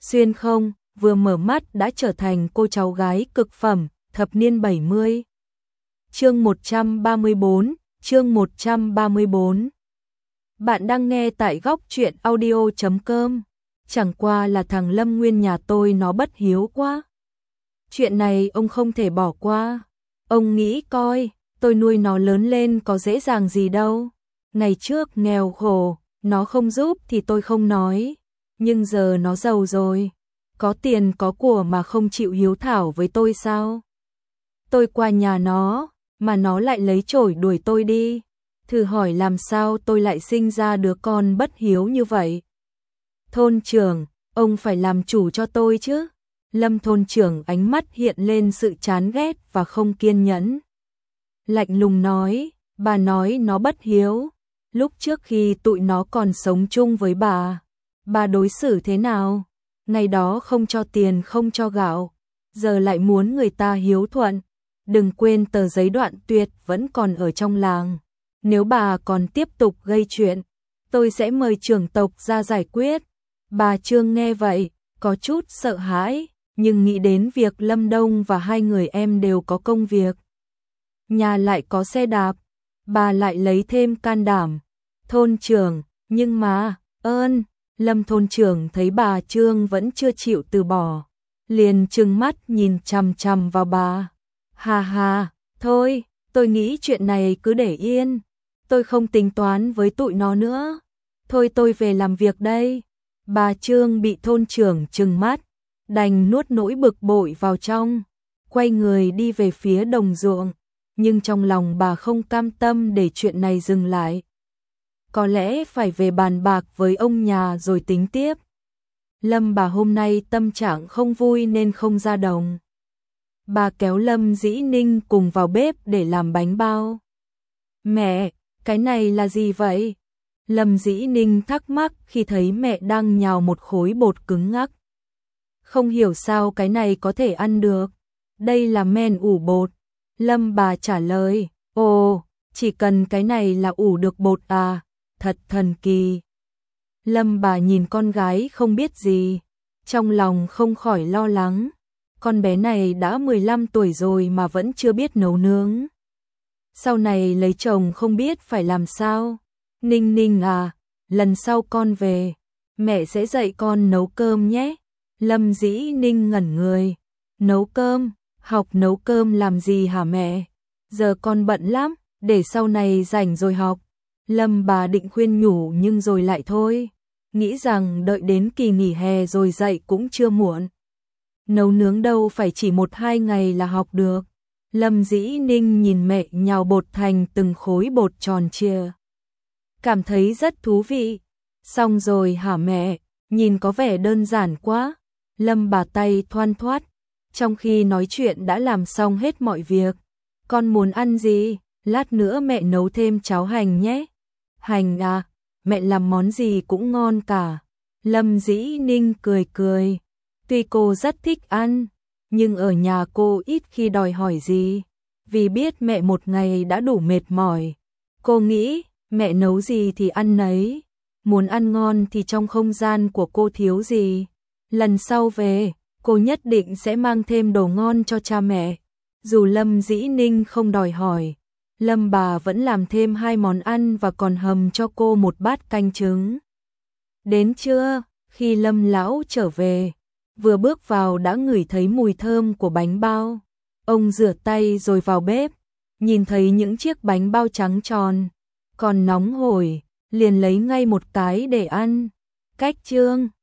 xuyên không, vừa mở mắt đã trở thành cô cháu gái cực phẩm, thập niên 70. Chương 134, chương 134. Bạn đang nghe tại góc truyện audio.com. Chẳng qua là thằng Lâm Nguyên nhà tôi nó bất hiếu quá. Chuyện này ông không thể bỏ qua. Ông nghĩ coi, tôi nuôi nó lớn lên có dễ dàng gì đâu. Ngày trước nghèo khổ, nó không giúp thì tôi không nói. Nhưng giờ nó giàu rồi. Có tiền có của mà không chịu hiếu thảo với tôi sao? Tôi qua nhà nó, mà nó lại lấy chổi đuổi tôi đi. Thử hỏi làm sao tôi lại sinh ra đứa con bất hiếu như vậy? Thôn trưởng, ông phải làm chủ cho tôi chứ. Lâm thôn trưởng ánh mắt hiện lên sự chán ghét và không kiên nhẫn. Lạnh lùng nói, bà nói nó bất hiếu. Lúc trước khi tụi nó còn sống chung với bà đối xử thế nào? Ngày đó không cho tiền không cho gạo, giờ lại muốn người ta hiếu thuận. Đừng quên tờ giấy đoạn tuyệt vẫn còn ở trong làng. Nếu bà còn tiếp tục gây chuyện, tôi sẽ mời trưởng tộc ra giải quyết. Bà Trương nghe vậy, có chút sợ hãi, nhưng nghĩ đến việc Lâm Đông và hai người em đều có công việc. Nhà lại có xe đạp, bà lại lấy thêm can đảm. Thôn trưởng, nhưng mà, Lâm thôn trưởng thấy bà Trương vẫn chưa chịu từ bỏ, liền trừng mắt nhìn chằm chằm vào bà. Hà hà, thôi, tôi nghĩ chuyện này cứ để yên. Tôi không tính toán với tụi nó nữa. Thôi tôi về làm việc đây. Bà Trương bị thôn trưởng trừng mắt, đành nuốt nỗi bực bội vào trong, quay người đi về phía đồng ruộng. Nhưng trong lòng bà không cam tâm để chuyện này dừng lại. Có lẽ phải về bàn bạc với ông nhà rồi tính tiếp. Lâm bà hôm nay tâm trạng không vui nên không ra đồng. Bà kéo Lâm Dĩ Ninh cùng vào bếp để làm bánh bao. Mẹ, cái này là gì vậy? Lâm Dĩ Ninh thắc mắc khi thấy mẹ đang nhào một khối bột cứng ngắc. Không hiểu sao cái này có thể ăn được. Đây là men ủ bột. Lâm bà trả lời, ồ, chỉ cần cái này là ủ được bột à, thật thần kỳ. Lâm bà nhìn con gái không biết gì, trong lòng không khỏi lo lắng. Con bé này đã 15 tuổi rồi mà vẫn chưa biết nấu nướng. Sau này lấy chồng không biết phải làm sao. Ninh Ninh à, lần sau con về, mẹ sẽ dạy con nấu cơm nhé. Lâm Dĩ Ninh ngẩn người. Nấu cơm? Học nấu cơm làm gì hả mẹ? Giờ con bận lắm, để sau này rảnh rồi học. Lâm bà định khuyên nhủ nhưng rồi lại thôi. Nghĩ rằng đợi đến kỳ nghỉ hè rồi dạy cũng chưa muộn. Nấu nướng đâu phải chỉ 1-2 ngày là học được. Lâm Dĩ Ninh nhìn mẹ nhào bột thành từng khối bột tròn trịa. Cảm thấy rất thú vị. Xong rồi hả mẹ? Nhìn có vẻ đơn giản quá. Lâm bà tay thoăn thoắt. Trong khi nói chuyện đã làm xong hết mọi việc. Con muốn ăn gì? Lát nữa mẹ nấu thêm cháo hành nhé. Hành à? Mẹ làm món gì cũng ngon cả. Lâm Dĩ Ninh cười cười. Tuy cô rất thích ăn, nhưng ở nhà cô ít khi đòi hỏi gì. Vì biết mẹ một ngày đã đủ mệt mỏi. Cô nghĩ, mẹ nấu gì thì ăn nấy. Muốn ăn ngon thì trong không gian của cô thiếu gì. Lần sau về, cô nhất định sẽ mang thêm đồ ngon cho cha mẹ. Dù Lâm Dĩ Ninh không đòi hỏi, Lâm bà vẫn làm thêm 2 món ăn và còn hầm cho cô một bát canh trứng. Đến trưa, khi Lâm lão trở về, vừa bước vào đã ngửi thấy mùi thơm của bánh bao. Ông rửa tay rồi vào bếp, nhìn thấy những chiếc bánh bao trắng tròn, còn nóng hổi, liền lấy ngay một cái để ăn. Cách Trương,